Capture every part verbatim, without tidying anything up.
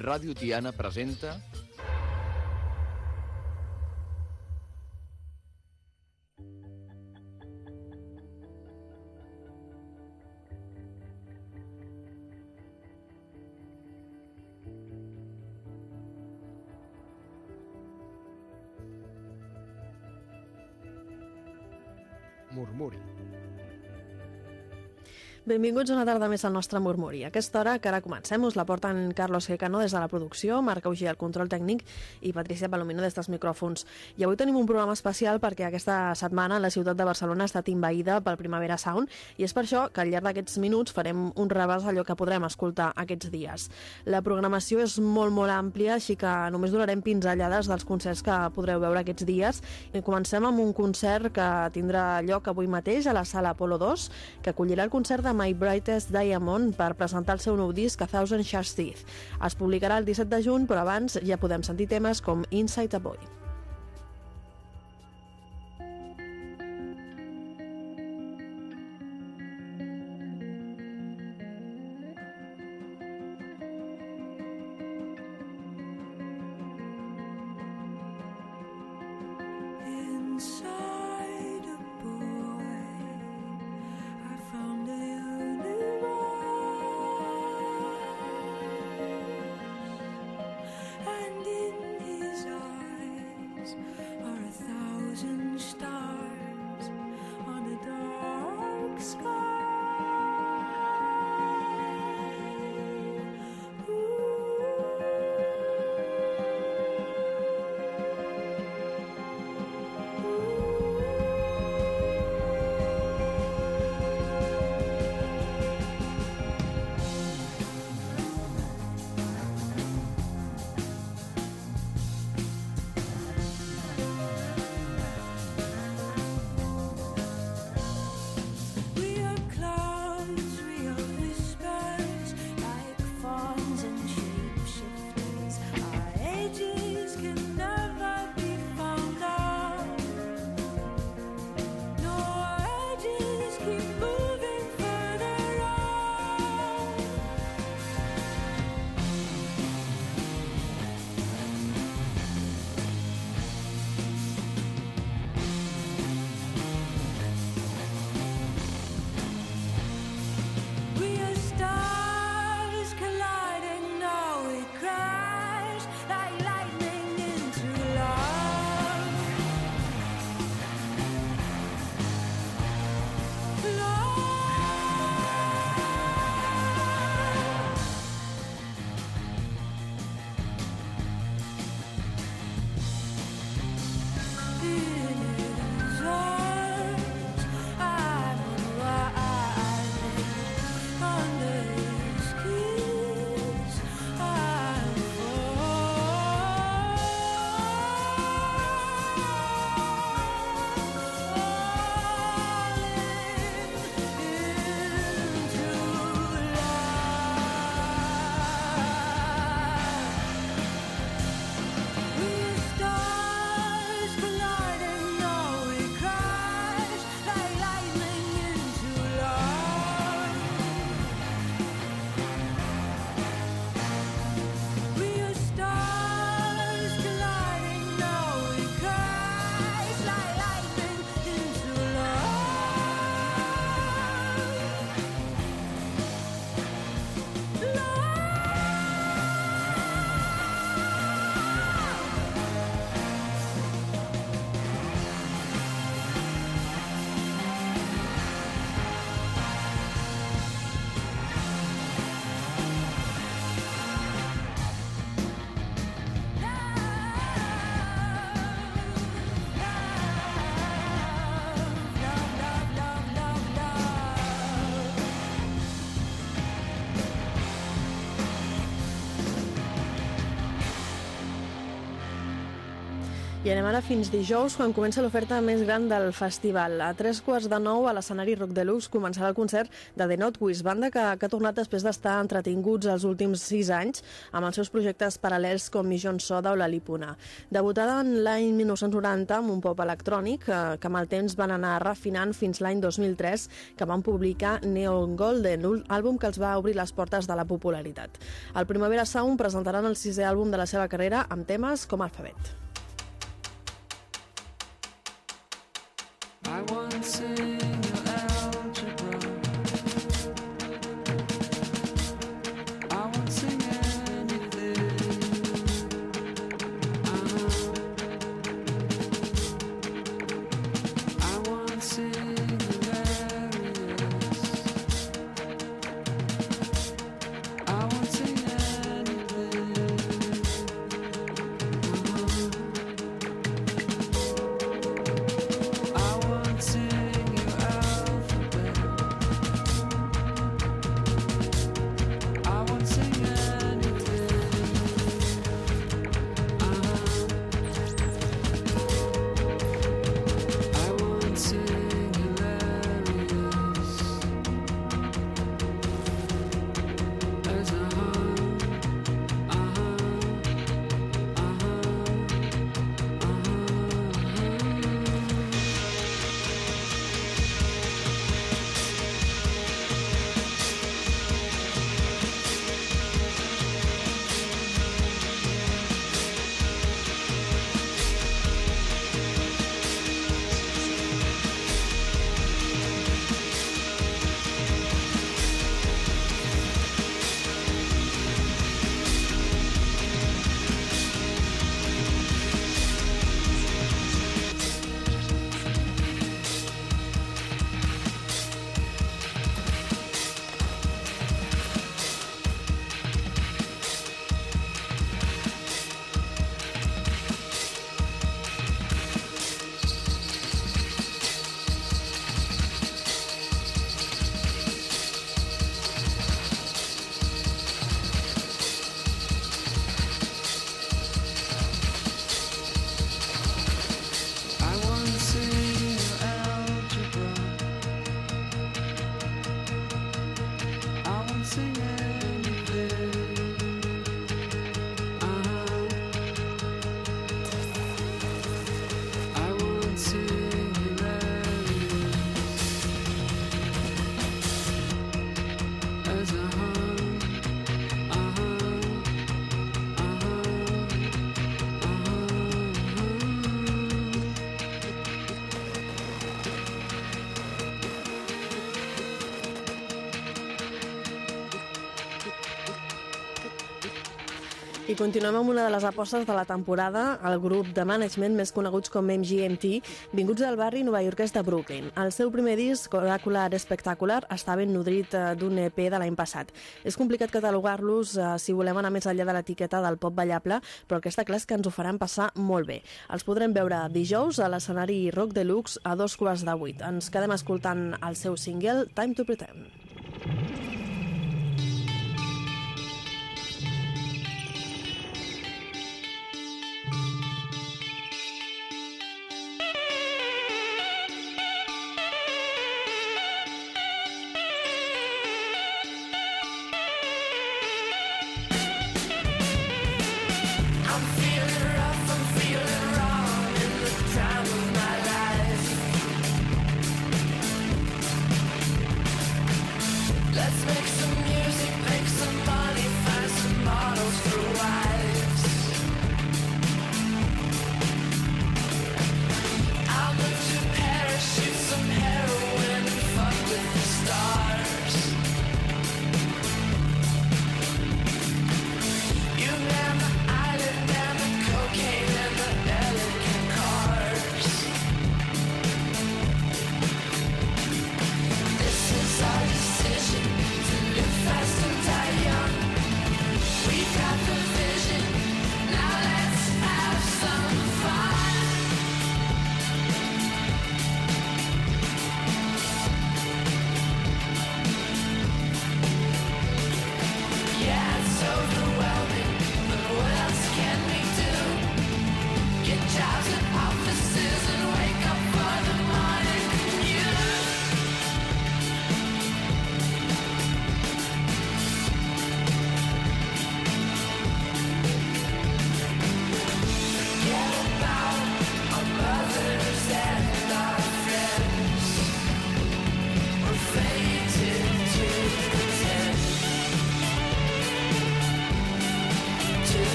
Ràdio Tiana presenta... Murmuri. Benvinguts una tarda més al nostre Murmuri. A aquesta hora que ara comencem us la porten Carlos Quecano des de la producció, Marc Auger al control tècnic i Patricia Palomino des dels micròfons. I avui tenim un programa especial perquè aquesta setmana la ciutat de Barcelona ha estat envaïda pel Primavera Sound i és per això que al llarg d'aquests minuts farem un repàs d'allò que podrem escoltar aquests dies. La programació és molt molt àmplia, així que només donarem pinzellades dels concerts que podreu veure aquests dies. I comencem amb un concert que tindrà lloc avui mateix a la sala Apolo dos, que acollirà el concert de My Brightest Diamond per presentar el seu nou disc A Thousand Sharp Teeth. Es publicarà el disset de juny, però abans ja podem sentir temes com Inside a Boy. We are I anem ara fins dijous, quan comença l'oferta més gran del festival. A tres quarts de nou, a l'escenari Rock Deluxe, començarà el concert de The Notwish, banda que, que ha tornat després d'estar entretinguts els últims sis anys amb els seus projectes paral·lels com Mission Soda o la Lipuna. Debutada en l'any mil nou-cents noranta amb un pop electrònic que, que amb el temps van anar refinant fins l'any dos mil tres, que van publicar Neon Golden, un àlbum que els va obrir les portes de la popularitat. El Primavera Sound presentaran el sisè àlbum de la seva carrera amb temes com Alphabet. I want to sing your algebra. I won't sing anything. Uh-huh. I won't sing hilarious. I won't sing anything. Uh-huh. I won't sing your alphabet. I won't sing anything. Uh-huh. I won't sing hilarious. As uh-huh, uh-huh, uh-huh, uh-huh. I won't sing your algebra. I won't sing anything. Uh-huh. I won't sing hilarious. As uh-huh, uh-huh, uh-huh, uh-huh. I continuem amb una de les apostes de la temporada, el grup de management més coneguts com M G M T, vinguts del barri novaiorquès de Brooklyn. El seu primer disc, Oracular Spectacular, està ben nodrit eh, d'un E P de l'any passat. És complicat catalogar-los eh, si volem anar més enllà de l'etiqueta del pop ballable, però el que està clar és que ens ho faran passar molt bé. Els podrem veure dijous a l'escenari Rock Deluxe a dos quarts de vuit. Ens quedem escoltant el seu single, Time to Pretend. I'm feeling rough, I'm feeling wrong in the time of my life. Let's make some music, make some money, find some models for wives. I'll move to Paris, shoot some heroin and fuck with the stars. You man the island and the cocaine and the elegant cars. This is our decision to live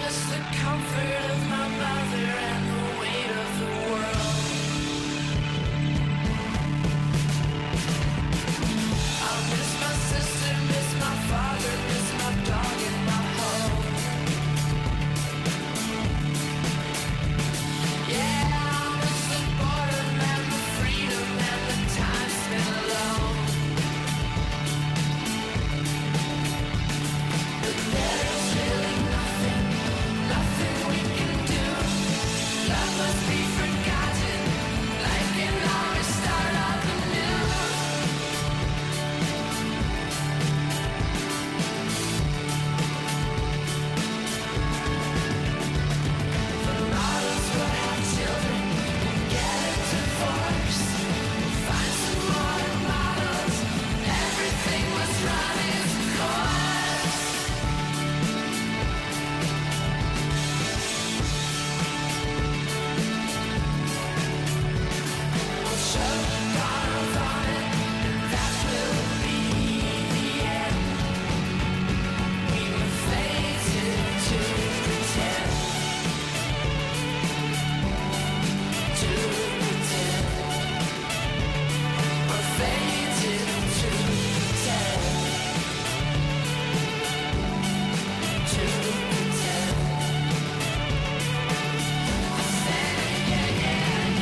miss the comfort of my mother and the weight of the world. I miss my sister, miss my father, miss my dog and my home. Yeah, I miss the boredom and the freedom and the time spent alone. But there is really nothing, nothing we can do. Love must be forgotten, life can always start up anew. The models will have children and get a divorce. Find some modern models, everything must run its course. We'll shove the bottles on it, and that will be the end. We were fated to pretend, to pretend. We're fated to pretend, to pretend. Say yeah, yeah, yeah.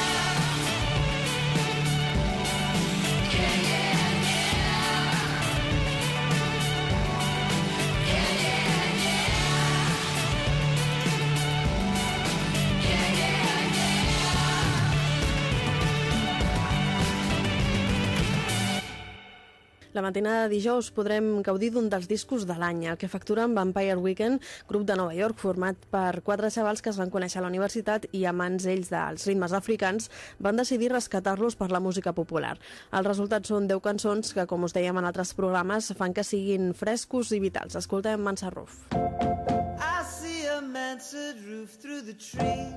Yeah, yeah, yeah. Yeah, yeah, yeah. Yeah, yeah, yeah. La matinada de dijous podrem gaudir d'un dels discos de l'any, el que facturen Vampire Weekend, grup de Nova York format per quatre xavals que es van conèixer a la universitat i, amants ells dels ritmes africans, van decidir rescatar-los per la música popular. Els resultats són deu cançons que, com us dèiem en altres programes, fan que siguin frescos i vitals. Escoltem Mansa Roof. I see a mansard roof through the trees.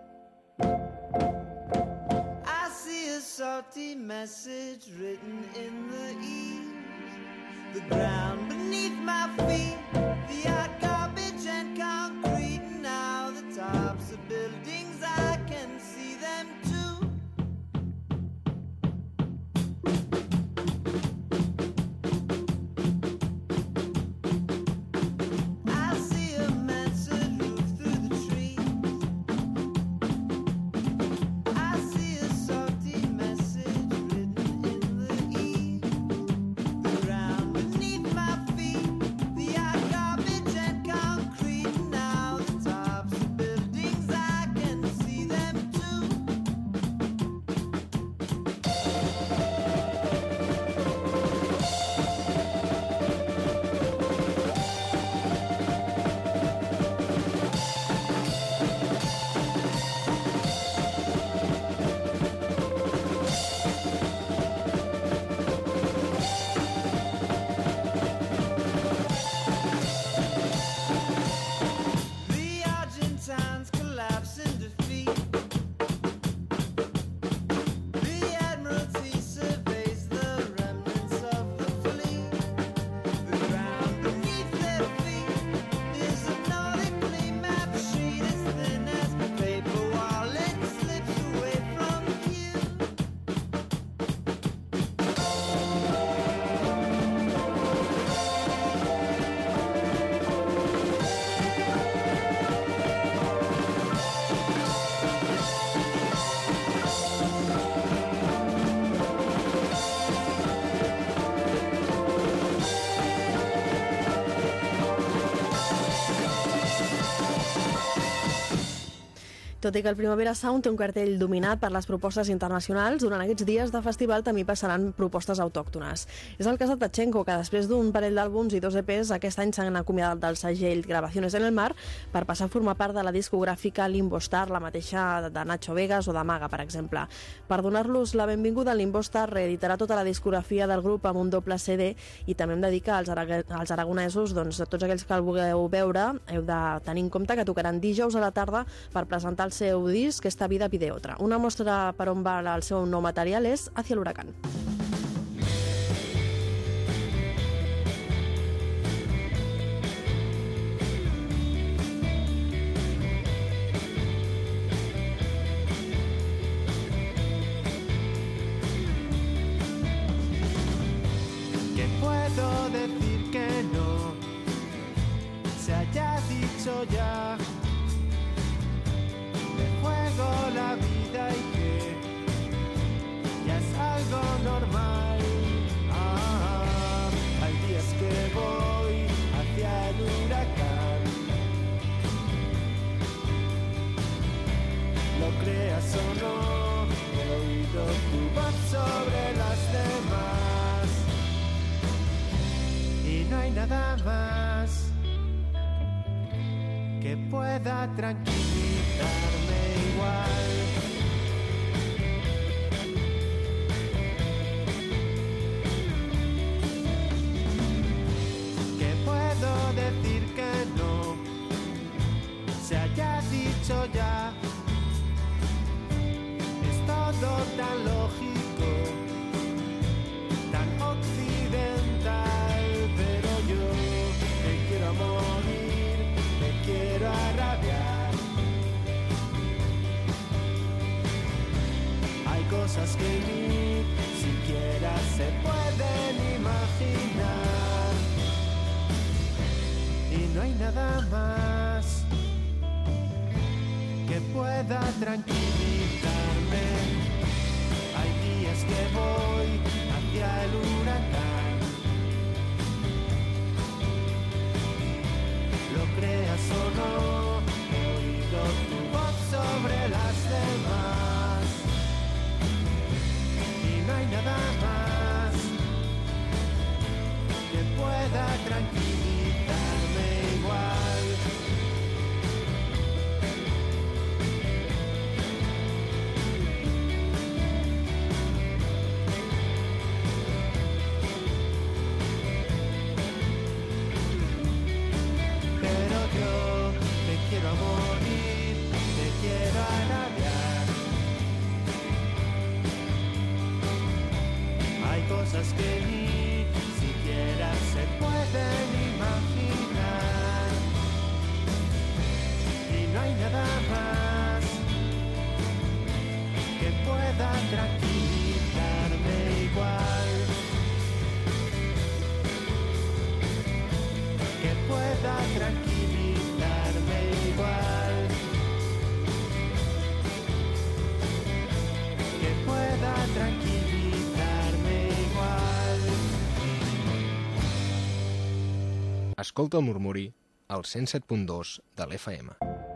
I see a salty message written in the eaves. The ground beneath my feet, the hot garbage and concrete. Now the tops of buildings, I can see them too. I see a mansard roof through the trees. I see a salty message written in the eaves. The ground beneath my feet, the hot garbage and concrete. Now the tops of buildings, I can see them too. The Argentines collapse in defeat. The Admiralty surveys the remnants of the fleet. The ground beneath their feet is a nautically mapped sheet as thin as paper while it slips away from view. Tot i que el Primavera Sound té un cartell dominat per les propostes internacionals, durant aquests dies de festival també passaran propostes autòctones. És el cas de Tachenko, que després d'un parell d'àlbums i dos E Pes, aquest any s'han acomiadat del segell Grabaciones en el Mar per passar a formar part de la discogràfica Limbo Star, la mateixa de Nacho Vegas o de Maga, per exemple. Per donar-los la benvinguda, Limbo Star reeditarà tota la discografia del grup amb un doble C D i també em dedica als, ara als aragonesos, doncs, a tots aquells que el vulgueu veure, heu de tenir en compte que tocaran dijous a la tarda per presentar el seu disc Esta vida pide otra. Una mostra per on va el seu nou material és Hacia el huracán. haya dicho ya, me juego la vida y que ya es algo normal. Ah, hay días que voy hacia el huracán, lo creas o no, he oído tu voz sobre las demás y no hay nada más que pueda tranquilizarme igual. Que puedo decir que no se haya dicho ya, es todo tan lógico, tan occidental, pero yo me quiero morir, me quiero arrabiar. Hay cosas que ni siquiera se pueden imaginar y no hay nada más que pueda tranquilizarme. Hay días que voy hacia el huracán, lo creas o no, he oído tu voz sobre las demás y no hay nada más que pueda tranquilizarme igual. Pero yo te quiero morir, te quiero agraviar. Hay cosas que ni siquiera se pueden imaginar y no hay nada más que pueda tranquilizarme igual. Que pueda tranquilizarme igual, que pueda tranquilizarme igual. Escolta el Murmuri al cent set punt dos de l'F M.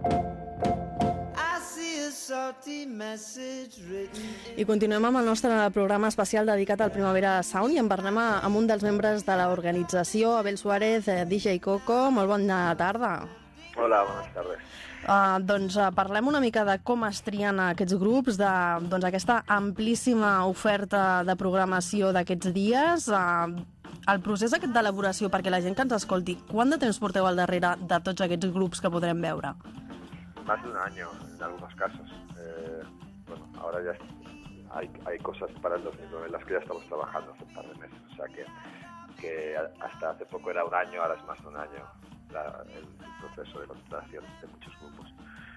I see a salty message written in. I continuem amb el nostre programa especial dedicat al Primavera Sound i en parlem a- amb un dels membres de l'organització, Abel Suárez, eh, D J Coco. Molt bona tarda. Hola, buenas tardes. Uh, doncs uh, parlem una mica de com es trien aquests grups, de doncs, aquesta amplíssima oferta de programació d'aquests dies, uh, el procés aquest d'elaboració, perquè la gent que ens escolti, quant de temps porteu al darrere de tots aquests grups que podrem veure? Más de un año en algunos casos. Eh, bueno, ahora ya hay, hay cosas para el dos mil nueve en las que ya estamos trabajando hace un par de meses. O sea que, que hasta hace poco era un año, ahora es más de un año la, el, el proceso de contratación de muchos grupos.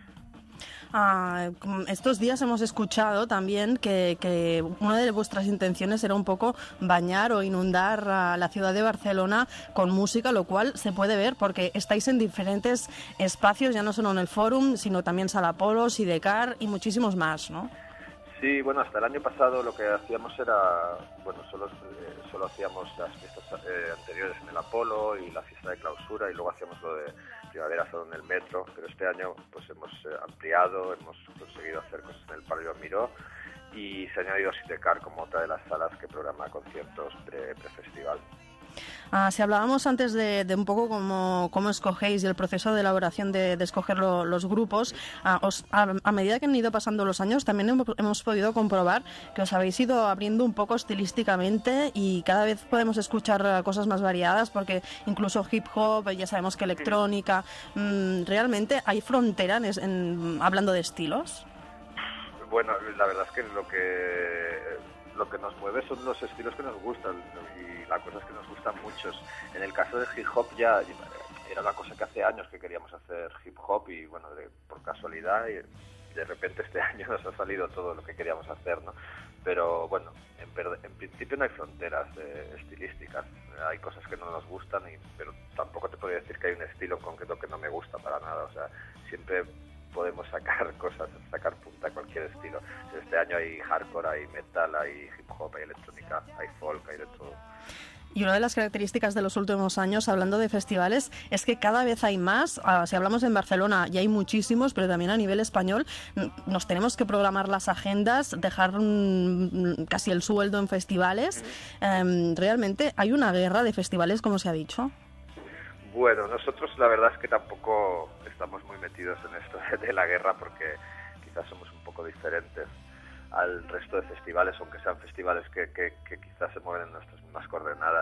Ah, estos días hemos escuchado también que, que una de vuestras intenciones era un poco bañar o inundar a la ciudad de Barcelona con música, lo cual se puede ver porque estáis en diferentes espacios, ya no solo en el Fórum, sino también Sala Polo, Sidecar y muchísimos más, ¿no? Sí, bueno, hasta el año pasado lo que hacíamos era, bueno, solo, eh, solo hacíamos las fiestas eh, anteriores en el Apolo y la fiesta de clausura y luego hacíamos lo de Primavera Sound en el metro, pero este año pues hemos eh, ampliado, hemos conseguido hacer cosas en el Pabellón Miró y se ha añadido Sidecar como otra de las salas que programa conciertos pre, pre-festival. Ah, si hablábamos antes de, de un poco cómo, cómo escogéis y el proceso de elaboración de, de escoger lo- los grupos, ah, os- a, a medida que han ido pasando los años también hemos, hemos podido comprobar que os habéis ido abriendo un poco estilísticamente y cada vez podemos escuchar ah, cosas más variadas porque incluso hip hop, ya sabemos que electrónica, mm, realmente hay frontera en, es- en- hablando de estilos. Bueno, la verdad es que lo que lo que nos mueve son los estilos que nos gustan y la cosa es que nos gustan muchos. En el caso de hip hop ya era una cosa que hace años que queríamos hacer hip hop y bueno, de, por casualidad y de repente este año nos ha salido todo lo que queríamos hacer, ¿no? Pero bueno, en, per- en principio no hay fronteras eh, estilísticas. Hay cosas que no nos gustan, y, pero tampoco te podría decir que hay un estilo en concreto que no me gusta para nada. O sea, siempre podemos sacar cosas, sacar punta a cualquier estilo. Este año hay hardcore, hay metal, hay hip hop, hay electrónica, hay folk, hay de todo. Y una de las características de los últimos años, hablando de festivales, es que cada vez hay más. Uh, si hablamos en Barcelona, ya hay muchísimos, pero también a nivel español nos tenemos que programar las agendas, dejar um, casi el sueldo en festivales. Um, realmente hay una guerra de festivales, como se ha dicho. Bueno, nosotros la verdad es que tampoco estamos muy metidos en esto de, de la guerra, porque quizás somos un poco diferentes al resto de festivales, aunque sean festivales que, que, que quizás se mueven en nuestras mismas coordenadas.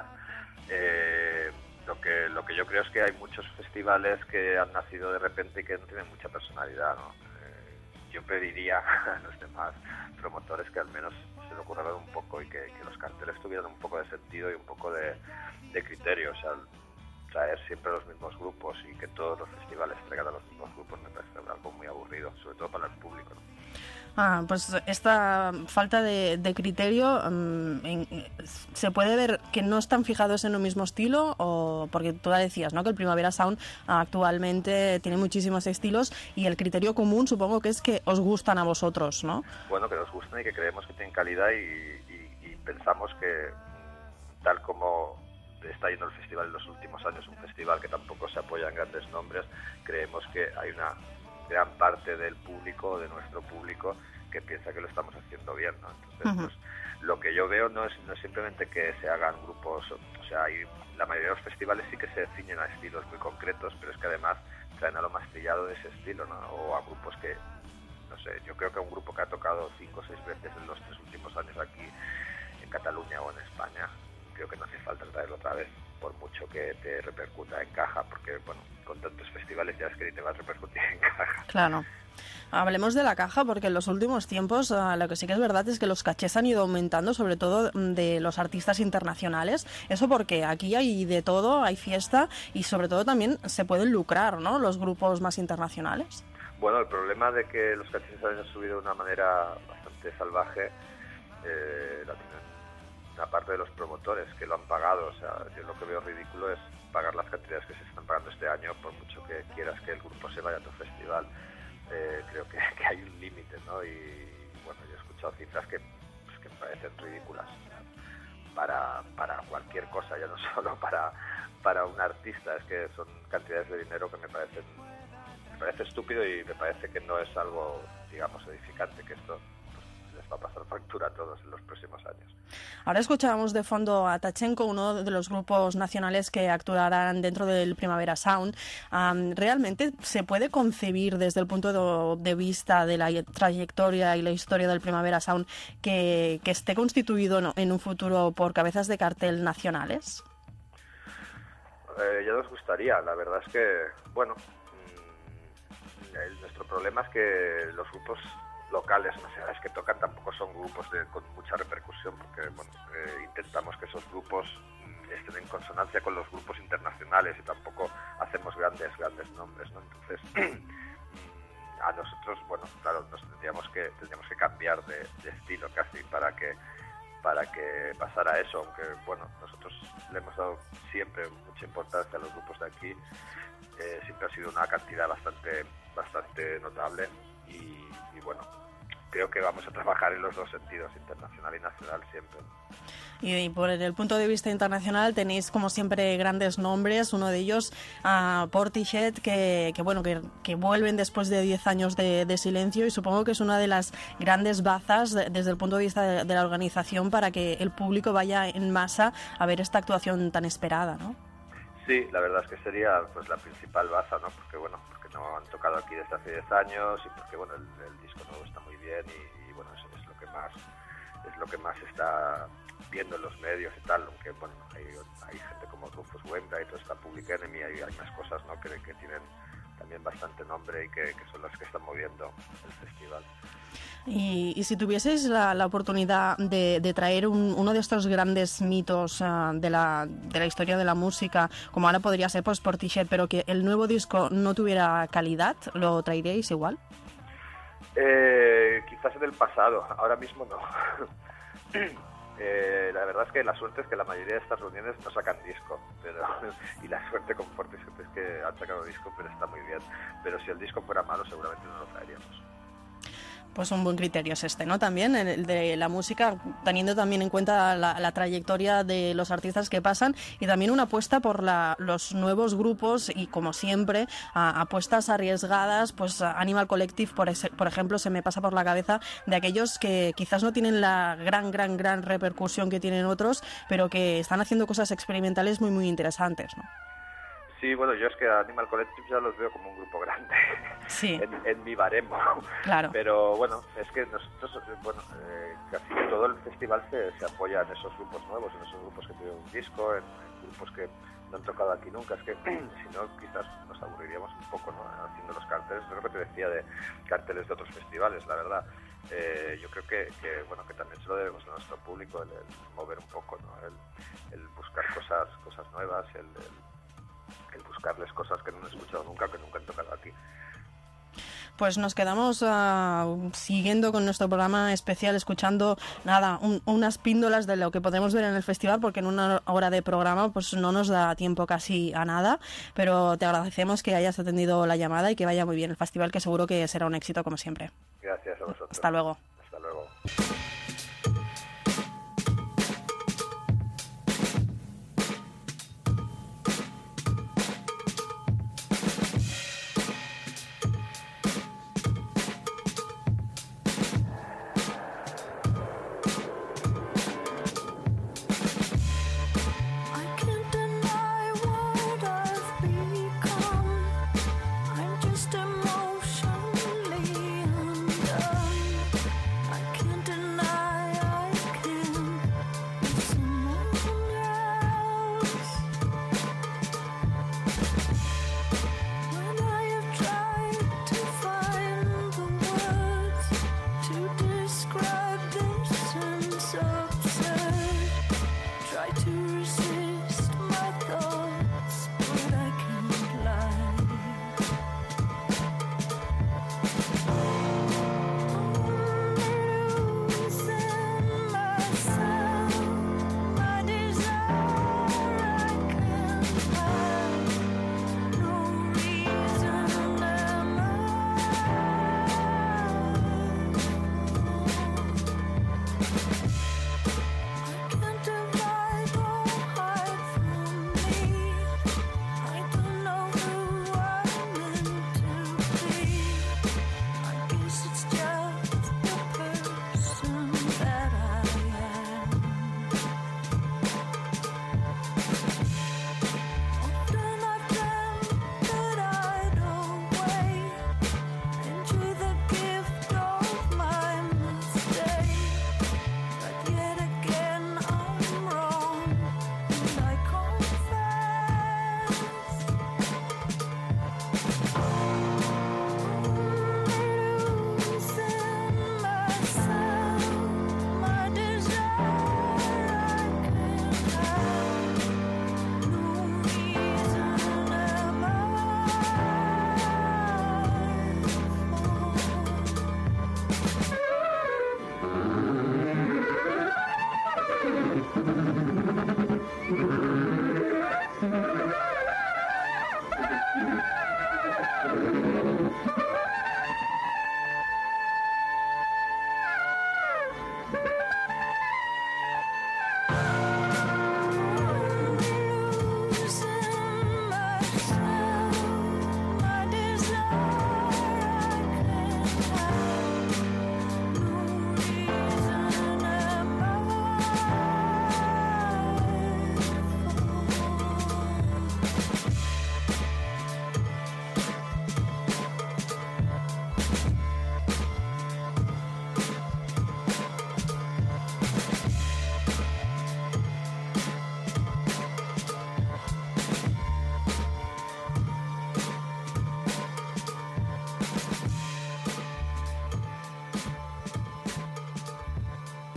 Eh, lo que lo que yo creo es que hay muchos festivales que han nacido de repente y que no tienen mucha personalidad, ¿no? Eh, yo pediría a los demás promotores que al menos se le ocurrieran un poco y que, que los carteles tuvieran un poco de sentido y un poco de, de criterio. O sea, traer siempre los mismos grupos y que todos los festivales traigan a los mismos grupos me parece algo muy aburrido, sobre todo para el público, ¿no? Ah, pues esta falta de, de criterio um, en, se puede ver que no están fijados en un mismo estilo, o porque tú ya decías, ¿no?, que el Primavera Sound actualmente tiene muchísimos estilos y el criterio común supongo que es que os gustan a vosotros, ¿no? Bueno, que nos gustan y que creemos que tienen calidad, y, y, y pensamos que tal como está yendo el festival en los últimos años, un festival que tampoco se apoya en grandes nombres, creemos que hay una gran parte del público, de nuestro público, que piensa que lo estamos haciendo bien, ¿no? Entonces, uh-huh. pues, lo que yo veo no es, no es simplemente que se hagan grupos, o sea, hay, la mayoría de los festivales sí que se ciñen a estilos muy concretos, pero es que además traen a lo más trillado de ese estilo, ¿no? O a grupos que, no sé, yo creo que un grupo que ha tocado cinco o seis veces en los tres últimos años aquí en Cataluña o en España, creo que no hace falta traerlo otra vez, por mucho que te repercuta en caja, porque, bueno, con tantos festivales ya es que ni te va a repercutir en caja. Claro. Hablemos de la caja, porque en los últimos tiempos uh, lo que sí que es verdad es que los cachés han ido aumentando, sobre todo de los artistas internacionales. Eso porque aquí hay de todo, hay fiesta y sobre todo también se pueden lucrar, ¿no?, los grupos más internacionales. Bueno, el problema de que los cachés han subido de una manera bastante salvaje eh, la tienen una parte de los promotores que lo han pagado. O sea, yo lo que veo ridículo es pagar las cantidades que se están pagando este año, por mucho que quieras que el grupo se vaya a tu festival. Eh, creo que, que hay un límite, ¿no? Y bueno, yo he escuchado cifras que, pues, que me parecen ridículas, o sea, para, para cualquier cosa, ya no solo para, para un artista. Es que son cantidades de dinero que me parecen me parece estúpido, y me parece que no es algo, digamos, edificante, que esto va a pasar factura a todos en los próximos años. Ahora escuchábamos de fondo a Tachenko, uno de los grupos nacionales que actuarán dentro del Primavera Sound. Um, ¿Realmente se puede concebir desde el punto de, de vista de la trayectoria y la historia del Primavera Sound que, que esté constituido no, en un futuro por cabezas de cartel nacionales? Eh, ya nos gustaría. La verdad es que, bueno, mmm, el, nuestro problema es que los grupos locales, no sé, es que tocan, tampoco son grupos de, con mucha repercusión, porque bueno, eh, intentamos que esos grupos mm, estén en consonancia con los grupos internacionales, y tampoco hacemos grandes grandes nombres, ¿no? Entonces a nosotros, bueno, claro, nos tendríamos que tendríamos que cambiar de, de estilo casi para que para que pasara eso, aunque bueno, nosotros le hemos dado siempre mucha importancia a los grupos de aquí. Eh, siempre ha sido una cantidad bastante bastante notable. Y, y bueno, creo que vamos a trabajar en los dos sentidos, internacional y nacional, siempre. Y, y por el punto de vista internacional tenéis como siempre grandes nombres, uno de ellos uh, Portishead, que, que bueno que, que vuelven después de diez años de, de silencio, y supongo que es una de las grandes bazas de, desde el punto de vista de, de la organización para que el público vaya en masa a ver esta actuación tan esperada, ¿no? Sí, la verdad es que sería pues la principal baza, ¿no? Porque bueno, porque no han tocado aquí desde hace diez años, y porque bueno, el, el disco nuevo está muy bien, y, y bueno, eso es lo que más es lo que más está viendo en los medios y tal, aunque bueno, hay, hay gente como Rufus Wainwright y toda esta Public Enemy, hay, hay más cosas, ¿no?, que, que tienen también bastante nombre y que, que son las que están moviendo el festival. Y, y si tuvieses la, la oportunidad de, de traer un, uno de estos grandes mitos uh, de, la, de la historia de la música, como ahora podría ser pues Portishead, pero que el nuevo disco no tuviera calidad, ¿lo traeríais igual? Eh, quizás en el pasado, ahora mismo no. Eh, la verdad es que la suerte es que la mayoría de estas reuniones no sacan disco, pero y la suerte con Portishead es que han sacado disco, pero está muy bien. Pero si el disco fuera malo, seguramente no lo traeríamos. Pues un buen criterio es este, ¿no? También el de la música, teniendo también en cuenta la, la trayectoria de los artistas que pasan y también una apuesta por la, los nuevos grupos y, como siempre, a, apuestas arriesgadas. Pues Animal Collective, por, ese, por ejemplo, se me pasa por la cabeza, de aquellos que quizás no tienen la gran, gran, gran repercusión que tienen otros, pero que están haciendo cosas experimentales muy, muy interesantes, ¿no? Sí, bueno, yo es que a Animal Collective ya los veo como un grupo grande, sí. en, en mi baremo. Claro. Pero bueno, es que nosotros, bueno, eh, casi todo el festival se, se apoya en esos grupos nuevos, en esos grupos que tienen un disco, en, en grupos que no han tocado aquí nunca. Es que si no, quizás nos aburriríamos un poco, ¿no?, haciendo los carteles. Es lo que te decía de carteles de otros festivales, la verdad. Eh, yo creo que, que, bueno, que también se lo debemos a nuestro público, el, el mover un poco, ¿no?, el, el buscar cosas, cosas nuevas, el, el el buscarles cosas que no han escuchado nunca, que nunca han tocado aquí. Pues nos quedamos uh, siguiendo con nuestro programa especial, escuchando nada, un, unas píndolas de lo que podemos ver en el festival, porque en una hora de programa pues no nos da tiempo casi a nada, pero te agradecemos que hayas atendido la llamada y que vaya muy bien el festival, que seguro que será un éxito como siempre. Gracias a vosotros. Hasta luego. Hasta luego. I can't deny what I've become. I'm just emotionally undone. I can't deny I can be someone else. When I have tried to find the words to describe this sense absurd, try to resist my thoughts, but I can't lie. I'm losing myself, my desire I can't have. No reason am I. I can't divide or hide from me. I don't know who I'm meant to be. I guess it's just the person that I am. Often I've dreamt that I'd awake, enjoy the gift of my mistake. But yet again I'm wrong, and I confess. Losing myself, my desire I can't have. No reason am I losing myself, my desire I can't have. No reason am I.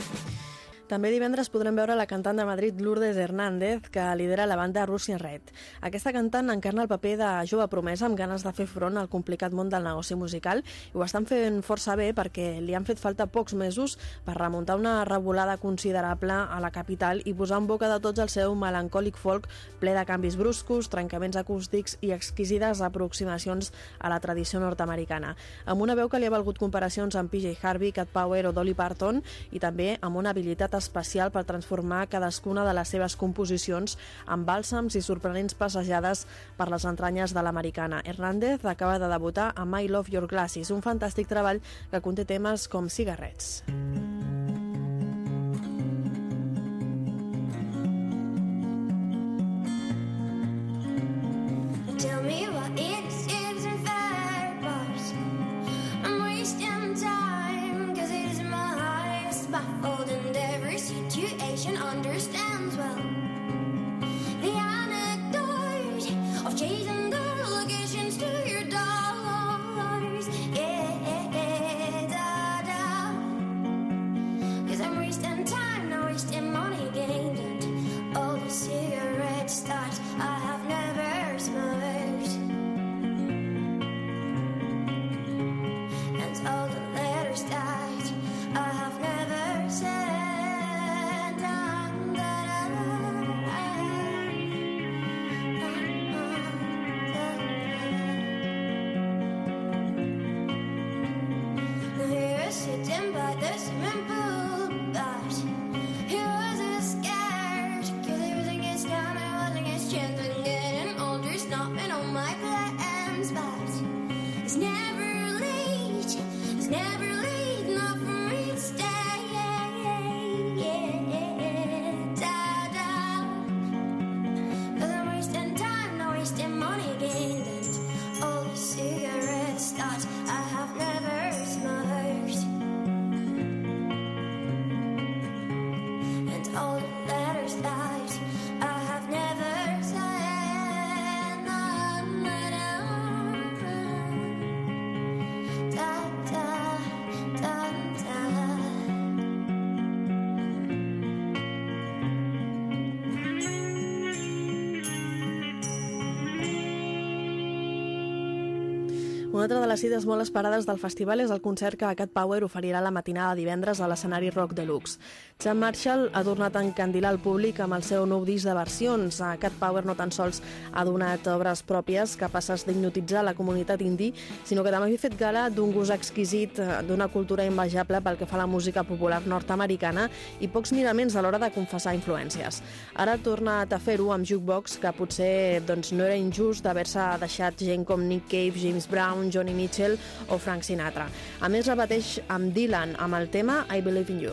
També divendres podrem veure la cantant de Madrid Lourdes Hernández, que lidera la banda Russian Red. Aquesta cantant encarna el paper de jove promesa amb ganes de fer front al complicat món del negoci musical i ho estan fent força bé perquè li han fet falta pocs mesos per remuntar una revolada considerable a la capital i posar en boca de tots el seu melancòlic folk ple de canvis bruscos, trencaments acústics i exquisides aproximacions a la tradició nord-americana. Amb una veu que li ha valgut comparacions amb P J Harvey, Cat Power o Dolly Parton i també amb una habilitat especial per transformar cadascuna de les seves composicions en bàlsams i sorprenents passejades per les entranyes de l'americana. Hernández acaba de debutar amb I Love Your Glasses, un fantàstic treball que conté temes com Cigarrets. Tell me what it is in fact, boss. I'm wasting time, cause it is my highest baffled, and every situation understands well the anecdote of chasing the locations to your dollars. Yeah, da, da. Cause I'm wasting time, not wasting money gained, and all the cigarette starts I have never smoked. All the letters that I have never said. Da, da, da, da, da. Now you're sitting by the swimming pool, but he wasn't scared, cause he wasn't his time, it wasn't his chance. And getting older, stopping all my plans, but it's never never late enough for me to stay. Da, da. Cause I'm wasting time, not wasting money gained, and all the cigarette starts I have never smoked, and all the letters that I have never said. Una altra de les cites molt esperades del festival és el concert que Cat Power oferirà la matinada de divendres a l'escenari Rock Deluxe. Sam Marshall ha tornat a encandilar el públic amb el seu nou disc de versions. Cat Power no tan sols ha donat obres pròpies capaces d'hipnotitzar la comunitat indie, sinó que també ha fet gala d'un gust exquisit, d'una cultura immejable pel que fa a la música popular nord-americana i pocs miraments a l'hora de confessar influències. Ara ha tornat a fer-ho amb Jukebox, que potser doncs, no era injust d'haver-se deixat gent com Nick Cave, James Brown, Johnny Mitchell o Frank Sinatra. A més, repeteix amb Dylan amb el tema I Believe in You.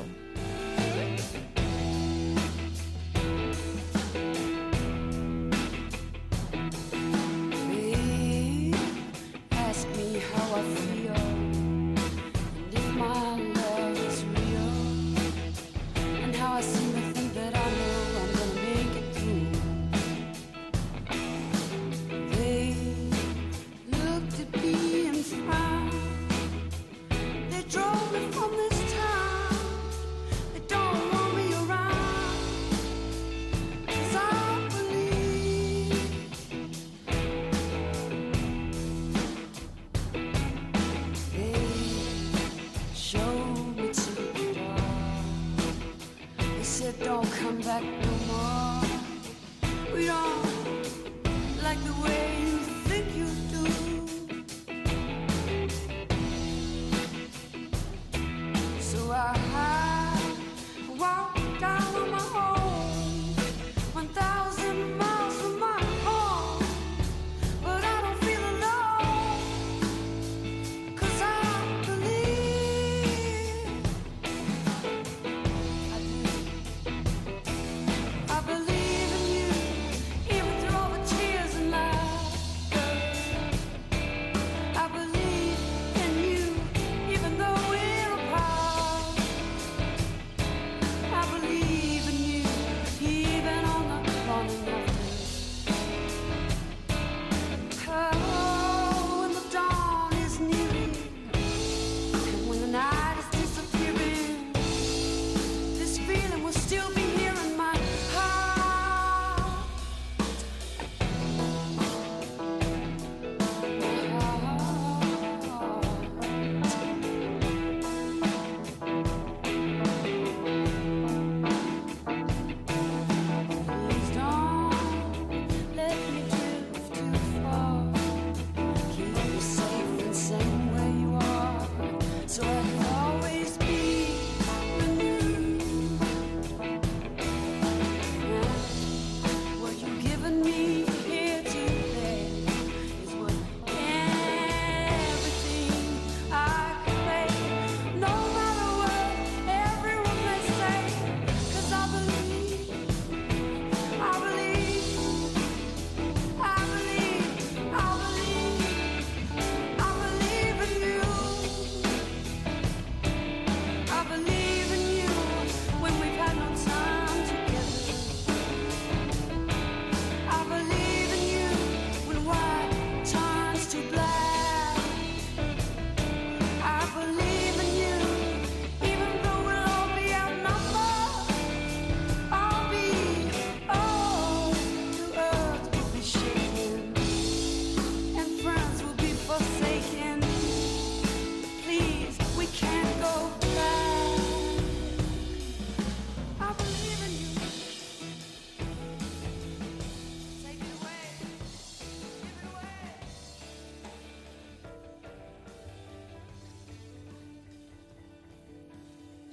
Drove me from this town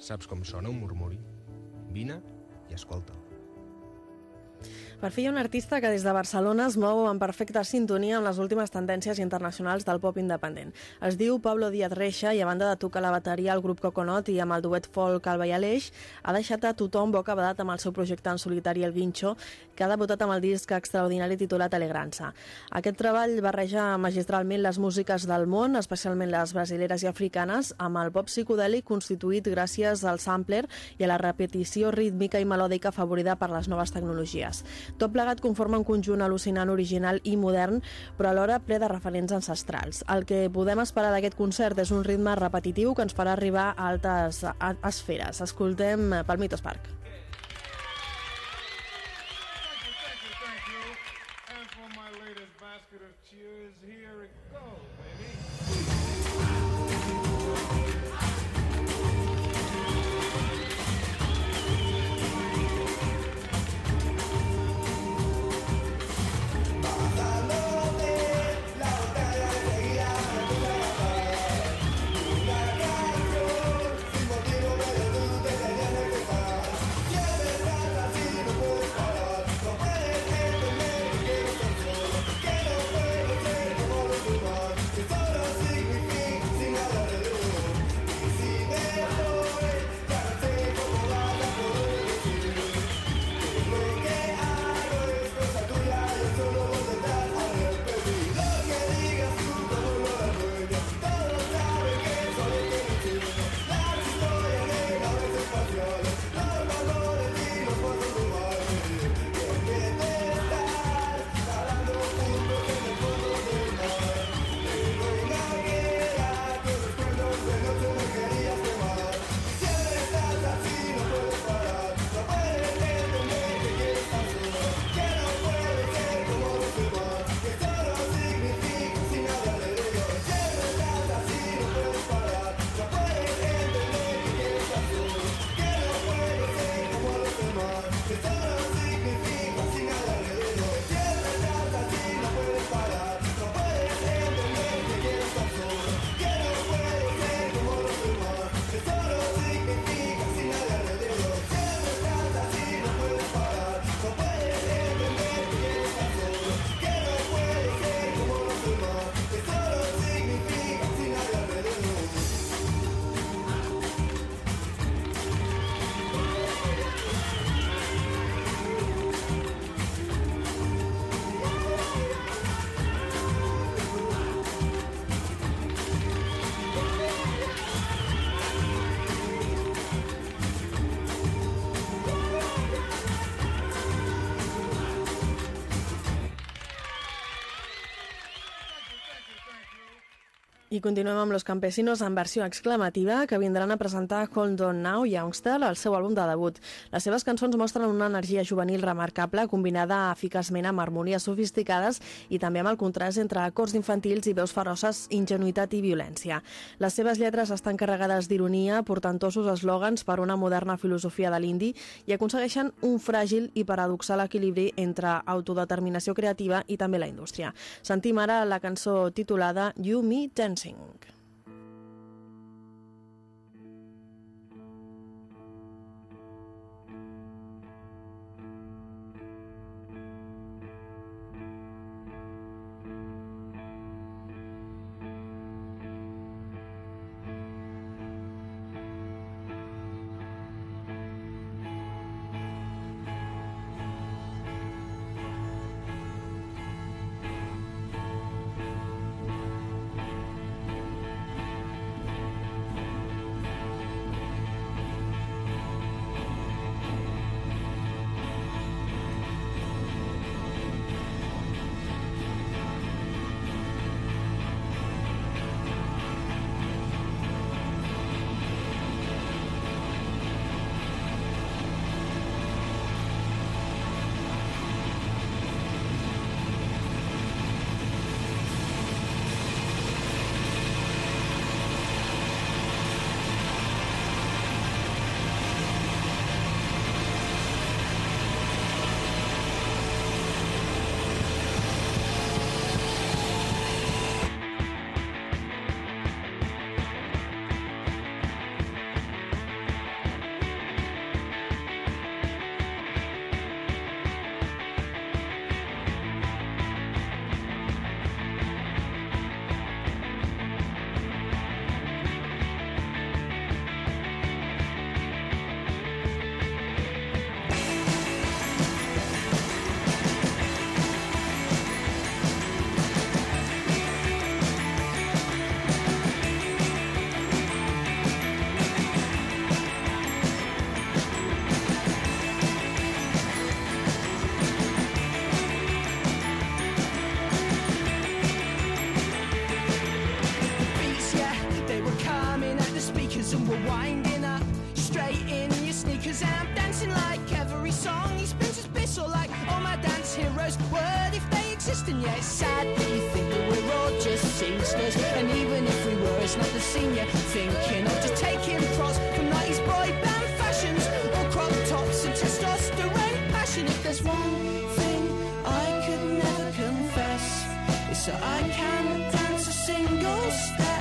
Saps com sona un murmuri? Vine i escolta'l. Per fi hi ha un artista que des de Barcelona es mou en perfecta sintonia amb les últimes tendències internacionals del pop independent. Es diu Pablo Díaz Reixa i a banda de tocar la bateria al grup Coconut i amb el duet folk Alba i Aleix, ha deixat a tothom bocabadat amb el seu projecte en solitari El Guincho, que ha debutat amb el disc extraordinari titulat Alegrança. Aquest treball barreja magistralment les músiques del món, especialment les brasileres i africanes, amb el pop psicodèlic constituït gràcies al sampler i a la repetició rítmica i melòdica afavorida per les noves tecnologies. Tot plegat conforma un conjunt al·lucinant, original i modern, però alhora ple de referents ancestrals. El que podem esperar d'aquest concert és un ritme repetitiu que ens farà arribar a altes esferes. Escoltem Palmitos Park. And for my latest basket of cheers, here it goes, baby. I continuem amb Los Campesinos en versió exclamativa, que vindran a presentar Hold On Now Youngster, el seu àlbum de debut. Les seves cançons mostren una energia juvenil remarcable, combinada eficaçment amb harmonies sofisticades i també amb el contrast entre acords infantils i veus feroces, ingenuïtat i violència. Les seves lletres estan carregades d'ironia, portantosos eslògans per una moderna filosofia de l'indi i aconsegueixen un fràgil i paradoxal equilibri entre autodeterminació creativa i també la indústria. Sentim ara la cançó titulada You Me Dancing. past, and yet it's sad that you think that we're all just seamsters. And even if we were, it's not the senior thinking of just taking pros from nineties boy band fashions, or crop tops and testosterone passion. If there's one thing I could never confess, it's that I can't dance a single step.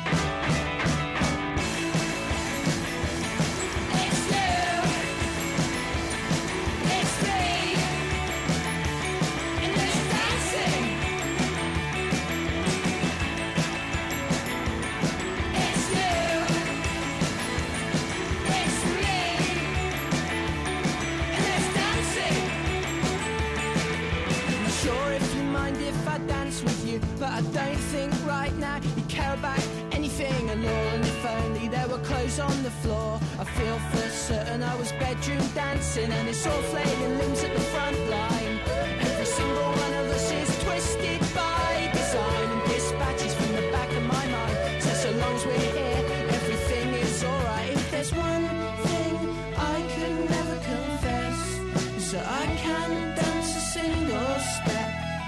But I don't think right now you care about anything at all. And if only there were clothes on the floor, I feel for certain I was bedroom dancing. And it's all flailing limbs at the front line. Every single one of us is twisted by design, and dispatches from the back of my mind. So so long as we're here, everything is alright. If there's one thing I could never confess, is that I can't dance a single step.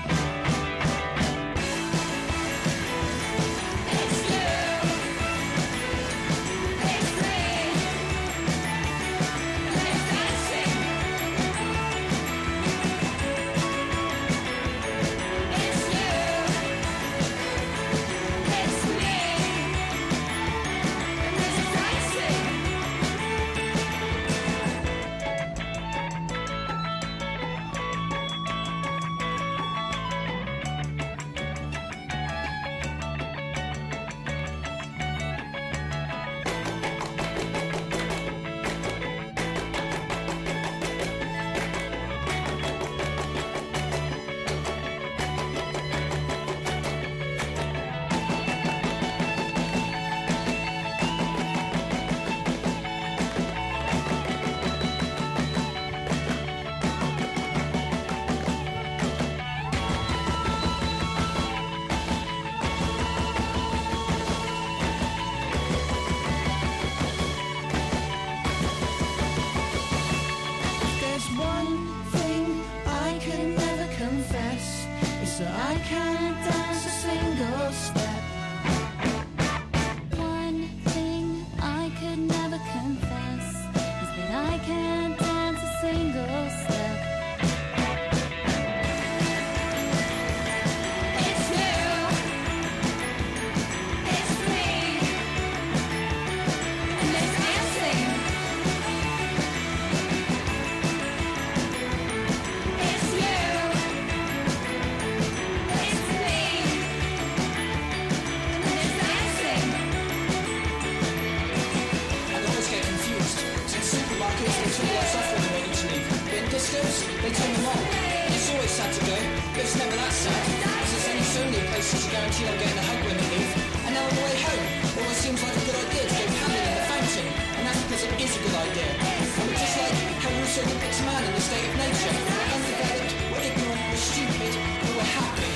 They turn them on. It's always sad to go, but it's never that sad. Cause there's only so many places you guarantee I'm getting a hug when you leave. And now on the way home, it always seems like a good idea to go paddling in the fountain. And that's because it is a good idea. And we're just like how Rousseau depicts man in the state of nature. We're undeveloped, we're ignorant, we're stupid, but we're happy.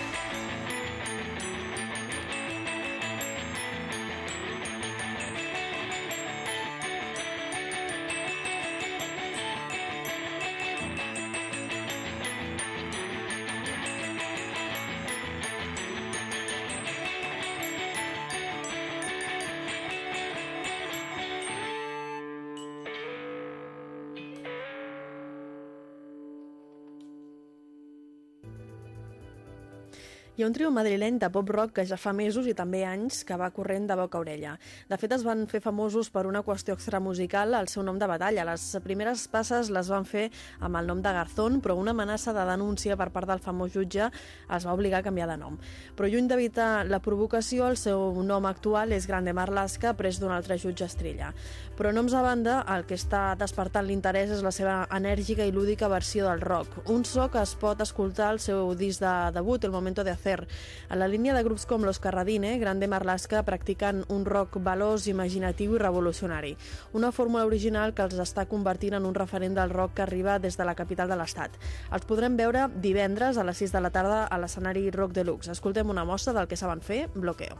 Hi ha un trio madrileny de pop-rock que ja fa mesos i també anys que va corrent de boca a orella. De fet, es van fer famosos per una qüestió extramusical al seu nom de batalla. Les primeres passes les van fer amb el nom de Garzón, però una amenaça de denúncia per part del famós jutge els va obligar a canviar de nom. Però lluny d'evitar la provocació, el seu nom actual és Grande Marlaska, pres d'un altre jutge estrella. Però noms a banda, el que està despertant l'interès és la seva enèrgica i lúdica versió del rock. Un so que es pot escoltar al seu disc de debut, El Momento de Hacer. A la línia de grups com Los Carradine, Grande Marlaska practiquen un rock veloç, imaginatiu i revolucionari. Una fórmula original que els està convertint en un referent del rock que arriba des de la capital de l'estat. Els podrem veure divendres a les sis de la tarda a l'escenari Rock Deluxe. Escoltem una mostra del que saben fer, Bloqueo.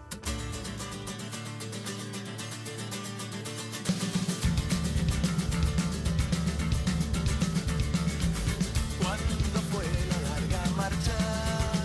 Cuando fue la larga marcha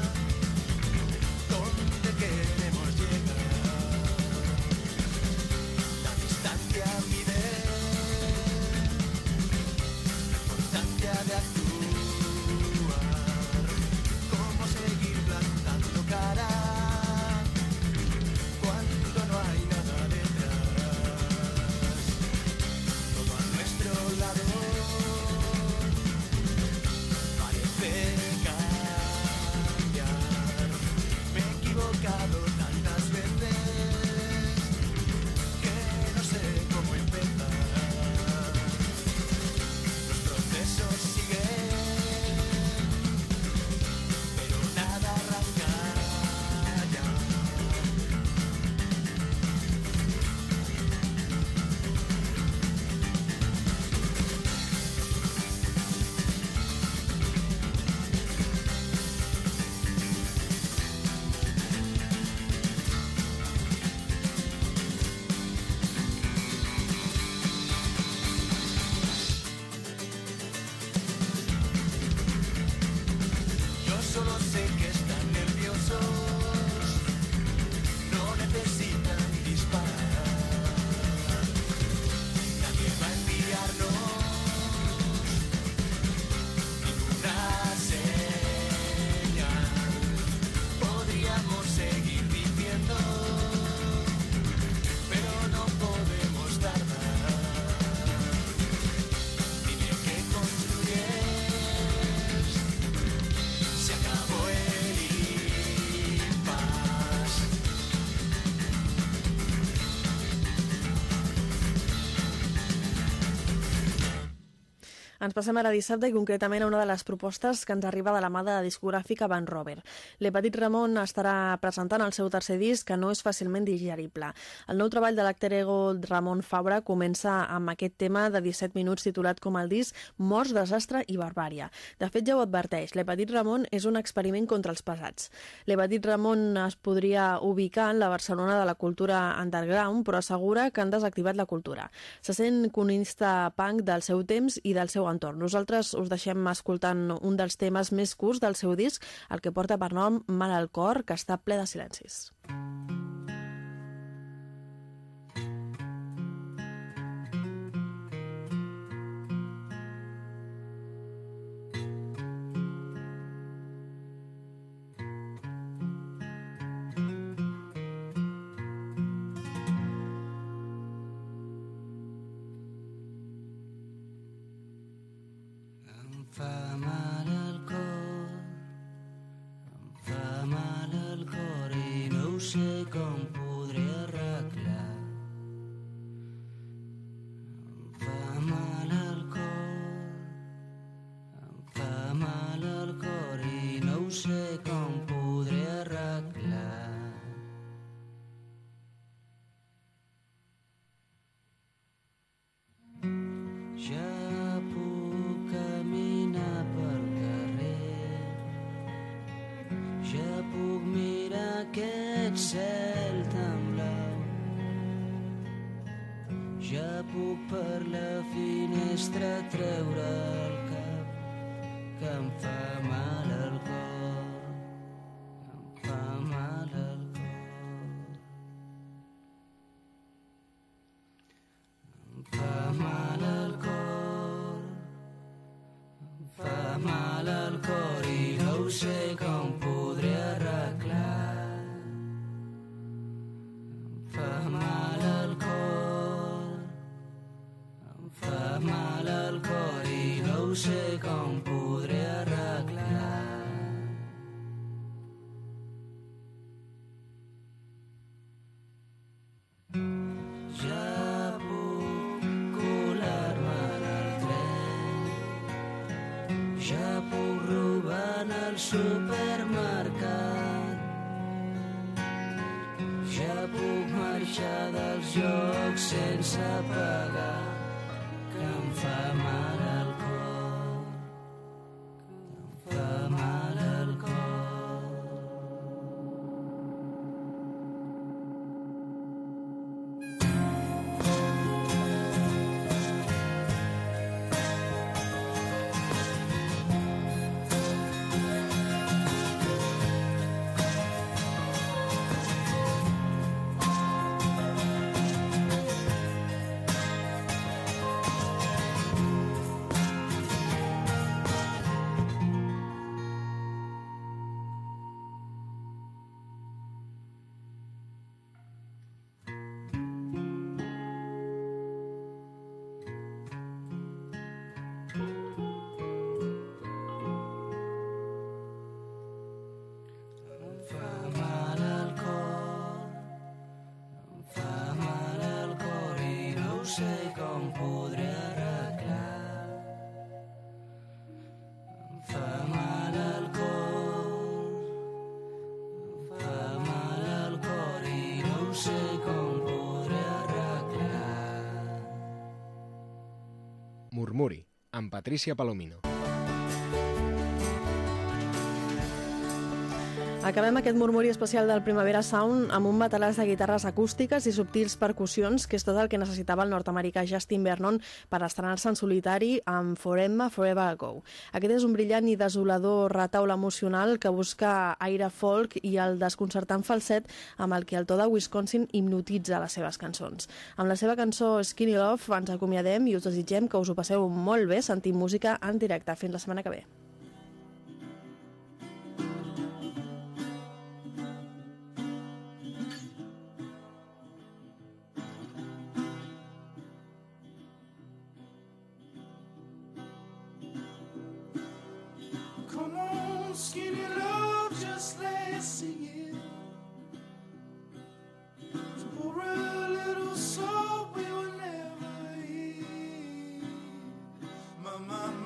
Ens passem ara a dissabte i concretament a una de les propostes que ens arriba de la mà de la discogràfica Van Rover. Le Petit Ramon estarà presentant el seu tercer disc, que no és fàcilment digerible. El nou treball de l'acter ego Ramon Fabra comença amb aquest tema de disset minuts titulat com el disc Morts, desastre i barbària. De fet, ja ho adverteix, Le Petit Ramon és un experiment contra els pesats. Le Petit Ramon es podria ubicar en la Barcelona de la cultura underground, però assegura que han desactivat la cultura. Se sent cronista punk del seu temps i del seu entorn. Nosaltres us deixem escoltant un dels temes més curts del seu disc, el que porta per nom Mal al cor, que està ple de silencis. Em fa mal el cor, em fa mal el cor i no sé com podré arreglar. Em fa mal el cor, em fa mal el cor i no sé com podré arreglar. Ja puc caminar pel carrer, ja puc mirar aquest cel tan blau, ja puc per la finestra treure el cap, que em fa mal el cor, em fa mal el cor. Em fa mal el cor, em fa mal el cor i no sé com podré arreglar. Em fa mal el cor, em fa mal el cor i no sé com podré arreglar. Ja puc colar-me en el tren, ja puc robar en el supermercat, ja puc marxar dels llocs sense pagar, que em fa mal el cor, que em fa mal el cor. Em fa mal el cor, em fa mal el cor i no sé com podré arreglar. Em fa mal el cor, em fa mal el cor i no sé com podré arreglar. Murmuri, amb Patricia Palomino. Acabem aquest murmuri especial del Primavera Sound amb un matalàs de guitarres acústiques i subtils percussions, que és tot el que necessitava el nord-americà Justin Vernon per estrenar-se en solitari amb For Emma Forever Ago. Aquest és un brillant i desolador retaule emocional que busca aire folk i el desconcertant falset amb el que el to de Wisconsin hipnotitza les seves cançons. Amb la seva cançó Skinny Love ens acomiadem i us desitgem que us ho passeu molt bé sentint música en directe. Fins la setmana que ve. Come on, skinny love, just let's sing it. To pour a little salt we will never eat. My, my,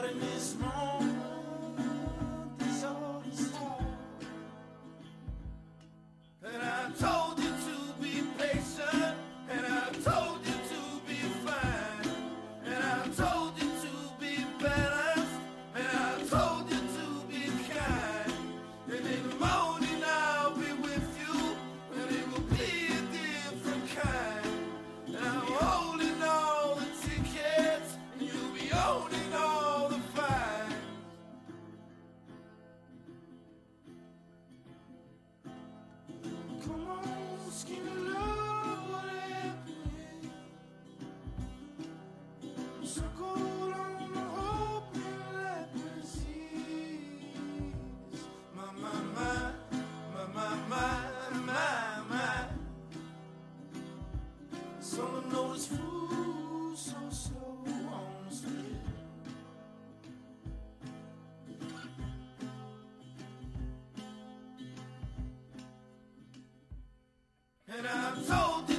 starting this month is all the start. And I told you to be patient, and I told you to be fine, and I told you to be balanced, and I told you to be kind. And in the morning I'll be with you, and it will be a different kind. And I'm holding all the tickets, and you'll be owning all the fines. Come on, skinny love, what happened? Circled on the open leprosy. My, my, my, my, my, my, my, my. Someone noticed food so slow on the street. And I told you